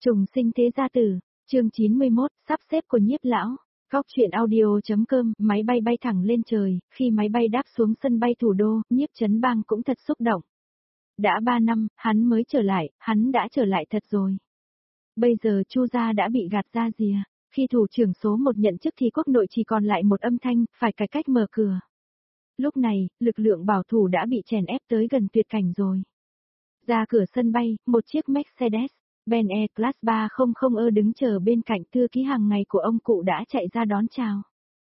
Trùng sinh thế gia tử, chương 91, sắp xếp của Nhiếp lão. Góc truyện audio.com, máy bay bay thẳng lên trời, khi máy bay đáp xuống sân bay thủ đô, Nhiếp Chấn Bang cũng thật xúc động. Đã 3 năm, hắn mới trở lại, hắn đã trở lại thật rồi. Bây giờ Chu gia đã bị gạt ra rìa, khi thủ trưởng số 1 nhận chức thì quốc nội chỉ còn lại một âm thanh, phải cải cách mở cửa. Lúc này, lực lượng bảo thủ đã bị chèn ép tới gần tuyệt cảnh rồi. Ra cửa sân bay, một chiếc Mercedes Benz E-Class 300E đứng chờ bên cạnh thư ký hàng ngày của ông cụ đã chạy ra đón chào.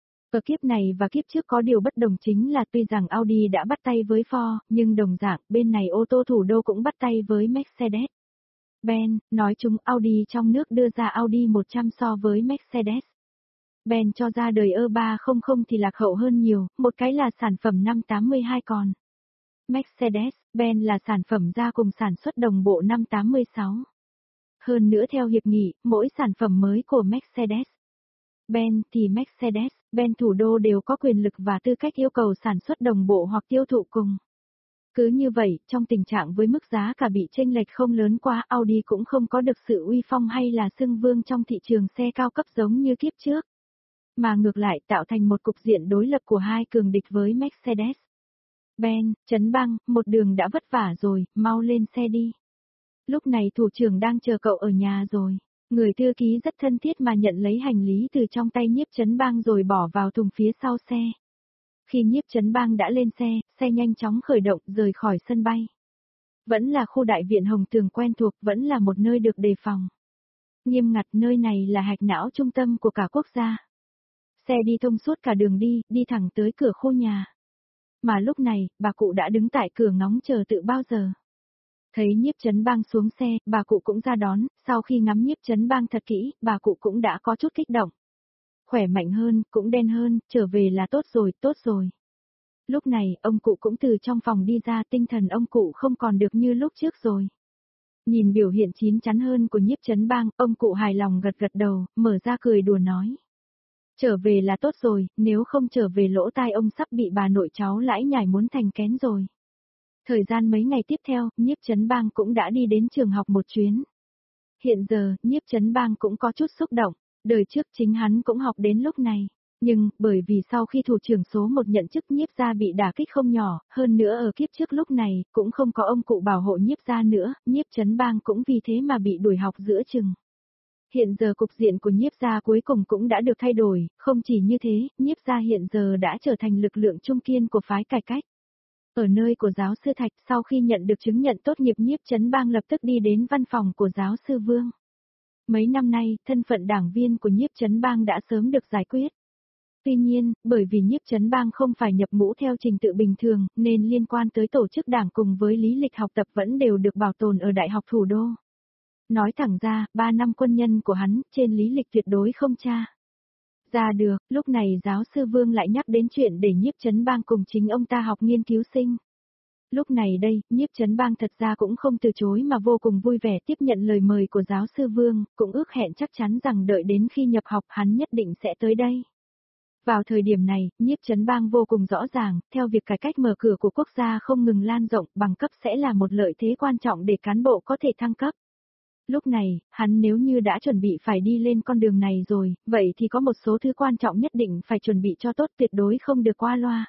Ở kiếp này và kiếp trước có điều bất đồng chính là tuy rằng Audi đã bắt tay với Ford, nhưng đồng dạng bên này ô tô thủ đô cũng bắt tay với Mercedes. Benz, nói chung Audi trong nước đưa ra Audi 100 so với Mercedes. Benz cho ra đời E300 thì lạc hậu hơn nhiều, một cái là sản phẩm năm 82 còn. Mercedes-Benz là sản phẩm ra cùng sản xuất đồng bộ năm 86. Hơn nữa theo hiệp nghị, mỗi sản phẩm mới của Mercedes-Benz thì Mercedes-Benz thủ đô đều có quyền lực và tư cách yêu cầu sản xuất đồng bộ hoặc tiêu thụ cùng. Cứ như vậy, trong tình trạng với mức giá cả bị chênh lệch không lớn quá, Audi cũng không có được sự uy phong hay là xưng vương trong thị trường xe cao cấp giống như kiếp trước. Mà ngược lại tạo thành một cục diện đối lập của hai cường địch với Mercedes. Ben, Chấn Bang, một đường đã vất vả rồi, mau lên xe đi. Lúc này thủ trưởng đang chờ cậu ở nhà rồi. Người thư ký rất thân thiết mà nhận lấy hành lý từ trong tay Nhiếp Chấn Bang rồi bỏ vào thùng phía sau xe. Khi Nhiếp Chấn Bang đã lên xe, xe nhanh chóng khởi động rời khỏi sân bay. Vẫn là khu đại viện Hồng Tường quen thuộc, vẫn là một nơi được đề phòng. Nghiêm ngặt, nơi này là hạch não trung tâm của cả quốc gia. Xe đi thông suốt cả đường đi thẳng tới cửa khu nhà. Mà lúc này, bà cụ đã đứng tại cửa ngóng chờ từ bao giờ. Thấy Nhiếp Chấn Bang xuống xe, bà cụ cũng ra đón, sau khi ngắm Nhiếp Chấn Bang thật kỹ, bà cụ cũng đã có chút kích động. Khỏe mạnh hơn, cũng đen hơn, trở về là tốt rồi. Lúc này, ông cụ cũng từ trong phòng đi ra, tinh thần ông cụ không còn được như lúc trước rồi. Nhìn biểu hiện chín chắn hơn của Nhiếp Chấn Bang, ông cụ hài lòng gật đầu, mở ra cười đùa nói. Trở về là tốt rồi, nếu không trở về lỗ tai ông sắp bị bà nội cháu lãi nhải muốn thành kén rồi. Thời gian mấy ngày tiếp theo, Nhiếp Chấn Bang cũng đã đi đến trường học một chuyến. Hiện giờ, Nhiếp Chấn Bang cũng có chút xúc động, đời trước chính hắn cũng học đến lúc này. Nhưng, bởi vì sau khi thủ trưởng số 1 nhận chức Nhiếp gia bị đả kích không nhỏ, hơn nữa ở kiếp trước lúc này, cũng không có ông cụ bảo hộ Nhiếp gia nữa, Nhiếp Chấn Bang cũng vì thế mà bị đuổi học giữa chừng. Hiện giờ cục diện của Nhiếp gia cuối cùng cũng đã được thay đổi, không chỉ như thế, Nhiếp gia hiện giờ đã trở thành lực lượng trung kiên của phái cải cách. Ở nơi của giáo sư Thạch, sau khi nhận được chứng nhận tốt nghiệp, Nhiếp Chấn Bang lập tức đi đến văn phòng của giáo sư Vương. Mấy năm nay, thân phận đảng viên của Nhiếp Chấn Bang đã sớm được giải quyết. Tuy nhiên, bởi vì Nhiếp Chấn Bang không phải nhập ngũ theo trình tự bình thường, nên liên quan tới tổ chức đảng cùng với lý lịch học tập vẫn đều được bảo tồn ở Đại học Thủ đô. Nói thẳng ra, 3 năm quân nhân của hắn, trên lý lịch tuyệt đối không tra ra được. Lúc này giáo sư Vương lại nhắc đến chuyện để Nhiếp Chấn Bang cùng chính ông ta học nghiên cứu sinh. Lúc này đây, Nhiếp Chấn Bang thật ra cũng không từ chối mà vô cùng vui vẻ tiếp nhận lời mời của giáo sư Vương, cũng ước hẹn chắc chắn rằng đợi đến khi nhập học hắn nhất định sẽ tới đây. Vào thời điểm này, Nhiếp Chấn Bang vô cùng rõ ràng, theo việc cải cách mở cửa của quốc gia không ngừng lan rộng, bằng cấp sẽ là một lợi thế quan trọng để cán bộ có thể thăng cấp. Lúc này, hắn nếu như đã chuẩn bị phải đi lên con đường này rồi, vậy thì có một số thứ quan trọng nhất định phải chuẩn bị cho tốt, tuyệt đối không được qua loa.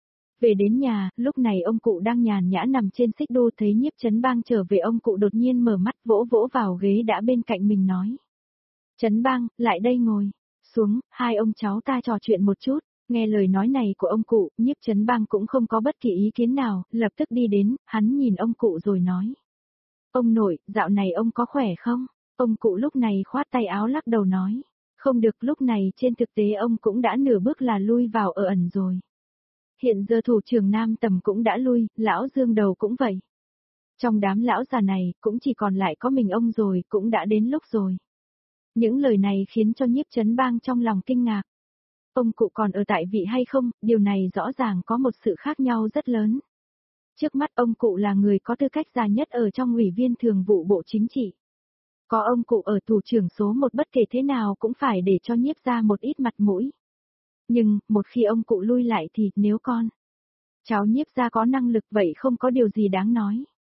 Về đến nhà, lúc này ông cụ đang nhàn nhã nằm trên xích đu, thấy Nhiếp Chấn Bang trở về, ông cụ đột nhiên mở mắt, vỗ vỗ vào ghế đã bên cạnh mình nói. Chấn Bang, lại đây ngồi. Xuống, hai ông cháu ta trò chuyện một chút. Nghe lời nói này của ông cụ, Nhiếp Chấn Bang cũng không có bất kỳ ý kiến nào, lập tức đi đến, hắn nhìn ông cụ rồi nói. Ông nội, dạo này ông có khỏe không? Ông cụ lúc này khoát tay áo lắc đầu nói. Không được, lúc này trên thực tế ông cũng đã nửa bước là lui vào ở ẩn rồi. Hiện giờ thủ trưởng Nam Tầm cũng đã lui, lão Dương Đầu cũng vậy. Trong đám lão già này, cũng chỉ còn lại có mình ông rồi, cũng đã đến lúc rồi. Những lời này khiến cho Nhiếp Chấn Bang trong lòng kinh ngạc. Ông cụ còn ở tại vị hay không, điều này rõ ràng có một sự khác nhau rất lớn. Trước mắt ông cụ là người có tư cách già nhất ở trong Ủy viên Thường vụ Bộ Chính trị. Có ông cụ ở thủ trưởng số 1 bất kể thế nào cũng phải để cho Nhiếp ra một ít mặt mũi. Nhưng, một khi ông cụ lui lại thì, nếu cháu Nhiếp ra có năng lực vậy không có điều gì đáng nói.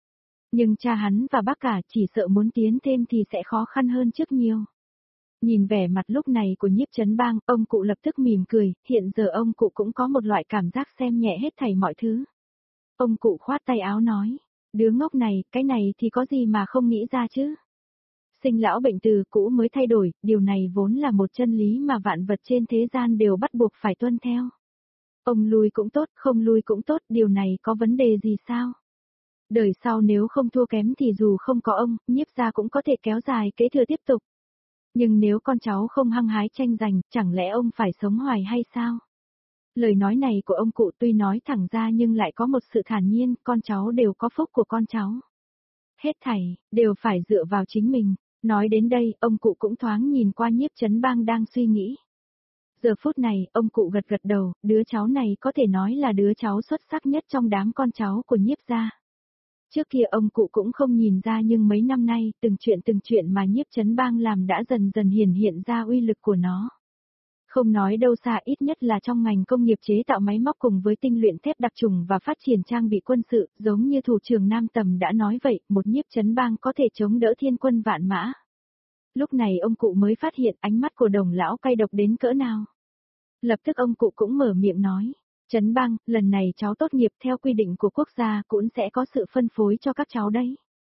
Nhưng cha hắn và bác cả chỉ sợ muốn tiến thêm thì sẽ khó khăn hơn trước nhiều. Nhìn vẻ mặt lúc này của Nhiếp Chấn Bang, ông cụ lập tức mỉm cười, hiện giờ ông cụ cũng có một loại cảm giác xem nhẹ hết thảy mọi thứ. Ông cụ khoát tay áo nói, đứa ngốc này, cái này thì có gì mà không nghĩ ra chứ. Sinh lão bệnh từ cũ mới thay đổi, điều này vốn là một chân lý mà vạn vật trên thế gian đều bắt buộc phải tuân theo. Ông lui cũng tốt, không lui cũng tốt, điều này có vấn đề gì sao? Đời sau nếu không thua kém thì dù không có ông, Nhiếp gia cũng có thể kéo dài kế thừa tiếp tục. Nhưng nếu con cháu không hăng hái tranh giành, chẳng lẽ ông phải sống hoài hay sao? Lời nói này của ông cụ tuy nói thẳng ra nhưng lại có một sự thản nhiên, con cháu đều có phúc của con cháu. Hết thảy, đều phải dựa vào chính mình. Nói đến đây, ông cụ cũng thoáng nhìn qua Nhiếp Chấn Bang đang suy nghĩ. Giờ phút này, ông cụ gật gật đầu, đứa cháu này có thể nói là đứa cháu xuất sắc nhất trong đám con cháu của Nhiếp gia. Trước kia ông cụ cũng không nhìn ra nhưng mấy năm nay, từng chuyện mà Nhiếp Chấn Bang làm đã dần dần hiển hiện ra uy lực của nó. Không nói đâu xa, ít nhất là trong ngành công nghiệp chế tạo máy móc cùng với tinh luyện thép đặc trùng và phát triển trang bị quân sự, giống như thủ trưởng Nam Tầm đã nói vậy, một Nhiếp Chấn Bang có thể chống đỡ thiên quân vạn mã. Lúc này ông cụ mới phát hiện ánh mắt của Đồng lão cay độc đến cỡ nào. Lập tức ông cụ cũng mở miệng nói, Chấn Bang, lần này cháu tốt nghiệp theo quy định của quốc gia cũng sẽ có sự phân phối cho các cháu đấy.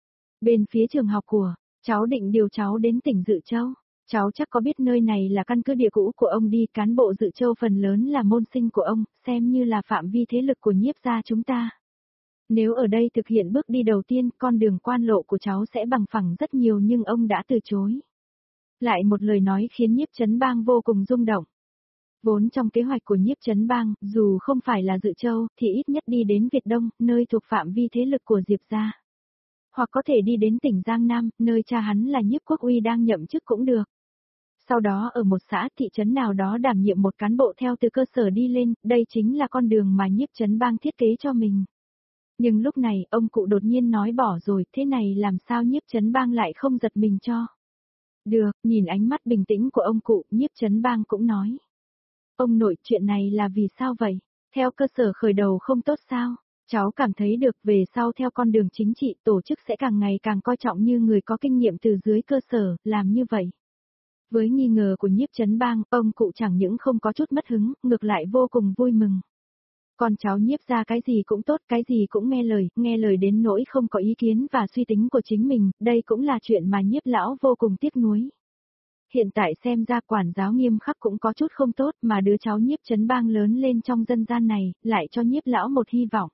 Bên phía trường học của, cháu định điều cháu đến tỉnh Dự Châu. Cháu chắc có biết nơi này là căn cứ địa cũ của ông đi, cán bộ Dự Châu phần lớn là môn sinh của ông, xem như là phạm vi thế lực của Nhiếp gia chúng ta. Nếu ở đây thực hiện bước đi đầu tiên, con đường quan lộ của cháu sẽ bằng phẳng rất nhiều nhưng ông đã từ chối. Lại một lời nói khiến Nhiếp Chấn Bang vô cùng rung động. Vốn trong kế hoạch của Nhiếp Chấn Bang, dù không phải là Dự Châu, thì ít nhất đi đến Việt Đông, nơi thuộc phạm vi thế lực của Diệp gia. Hoặc có thể đi đến tỉnh Giang Nam, nơi cha hắn là Nhiếp Quốc Uy đang nhậm chức cũng được. Sau đó ở một xã thị trấn nào đó đảm nhiệm một cán bộ theo từ cơ sở đi lên, đây chính là con đường mà Nhiếp Chấn Bang thiết kế cho mình. Nhưng lúc này, ông cụ đột nhiên nói bỏ rồi, thế này làm sao Nhiếp Chấn Bang lại không giật mình cho. Được, nhìn ánh mắt bình tĩnh của ông cụ, Nhiếp Chấn Bang cũng nói. Ông nội, chuyện này là vì sao vậy? Theo cơ sở khởi đầu không tốt sao? Cháu cảm thấy được về sau theo con đường chính trị, tổ chức sẽ càng ngày càng coi trọng như người có kinh nghiệm từ dưới cơ sở, làm như vậy. Với nghi ngờ của Nhiếp Chấn Bang, ông cụ chẳng những không có chút mất hứng, ngược lại vô cùng vui mừng. Con cháu Nhiếp ra cái gì cũng tốt, cái gì cũng nghe lời đến nỗi không có ý kiến và suy tính của chính mình, đây cũng là chuyện mà Nhiếp lão vô cùng tiếc nuối. Hiện tại xem ra quản giáo nghiêm khắc cũng có chút không tốt mà đứa cháu Nhiếp Chấn Bang lớn lên trong dân gian này, lại cho Nhiếp lão một hy vọng.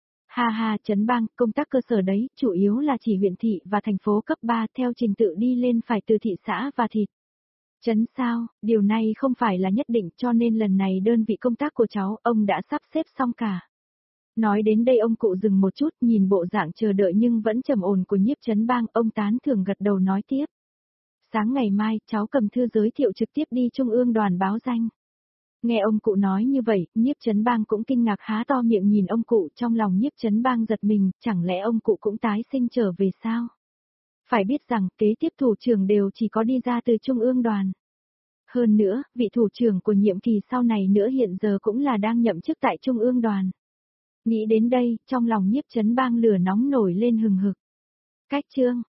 Ha ha, Chấn Bang, công tác cơ sở đấy, chủ yếu là chỉ huyện thị và thành phố cấp 3 theo trình tự đi lên phải từ thị xã và thị trấn sao, điều này không phải là nhất định cho nên lần này đơn vị công tác của cháu, ông đã sắp xếp xong cả. Nói đến đây ông cụ dừng một chút nhìn bộ dạng chờ đợi nhưng vẫn trầm ổn của Nhiếp Chấn Bang, ông tán thưởng gật đầu nói tiếp. Sáng ngày mai, cháu cầm thư giới thiệu trực tiếp đi Trung ương đoàn báo danh. Nghe ông cụ nói như vậy, Nhiếp Chấn Bang cũng kinh ngạc há to miệng nhìn ông cụ, trong lòng Nhiếp Chấn Bang giật mình, chẳng lẽ ông cụ cũng tái sinh trở về sao? Phải biết rằng, kế tiếp thủ trưởng đều chỉ có đi ra từ Trung ương đoàn. Hơn nữa, vị thủ trưởng của nhiệm kỳ sau này nữa hiện giờ cũng là đang nhậm chức tại Trung ương đoàn. Nghĩ đến đây, trong lòng Nhiếp Chấn Bang lửa nóng nổi lên hừng hực. Cách chương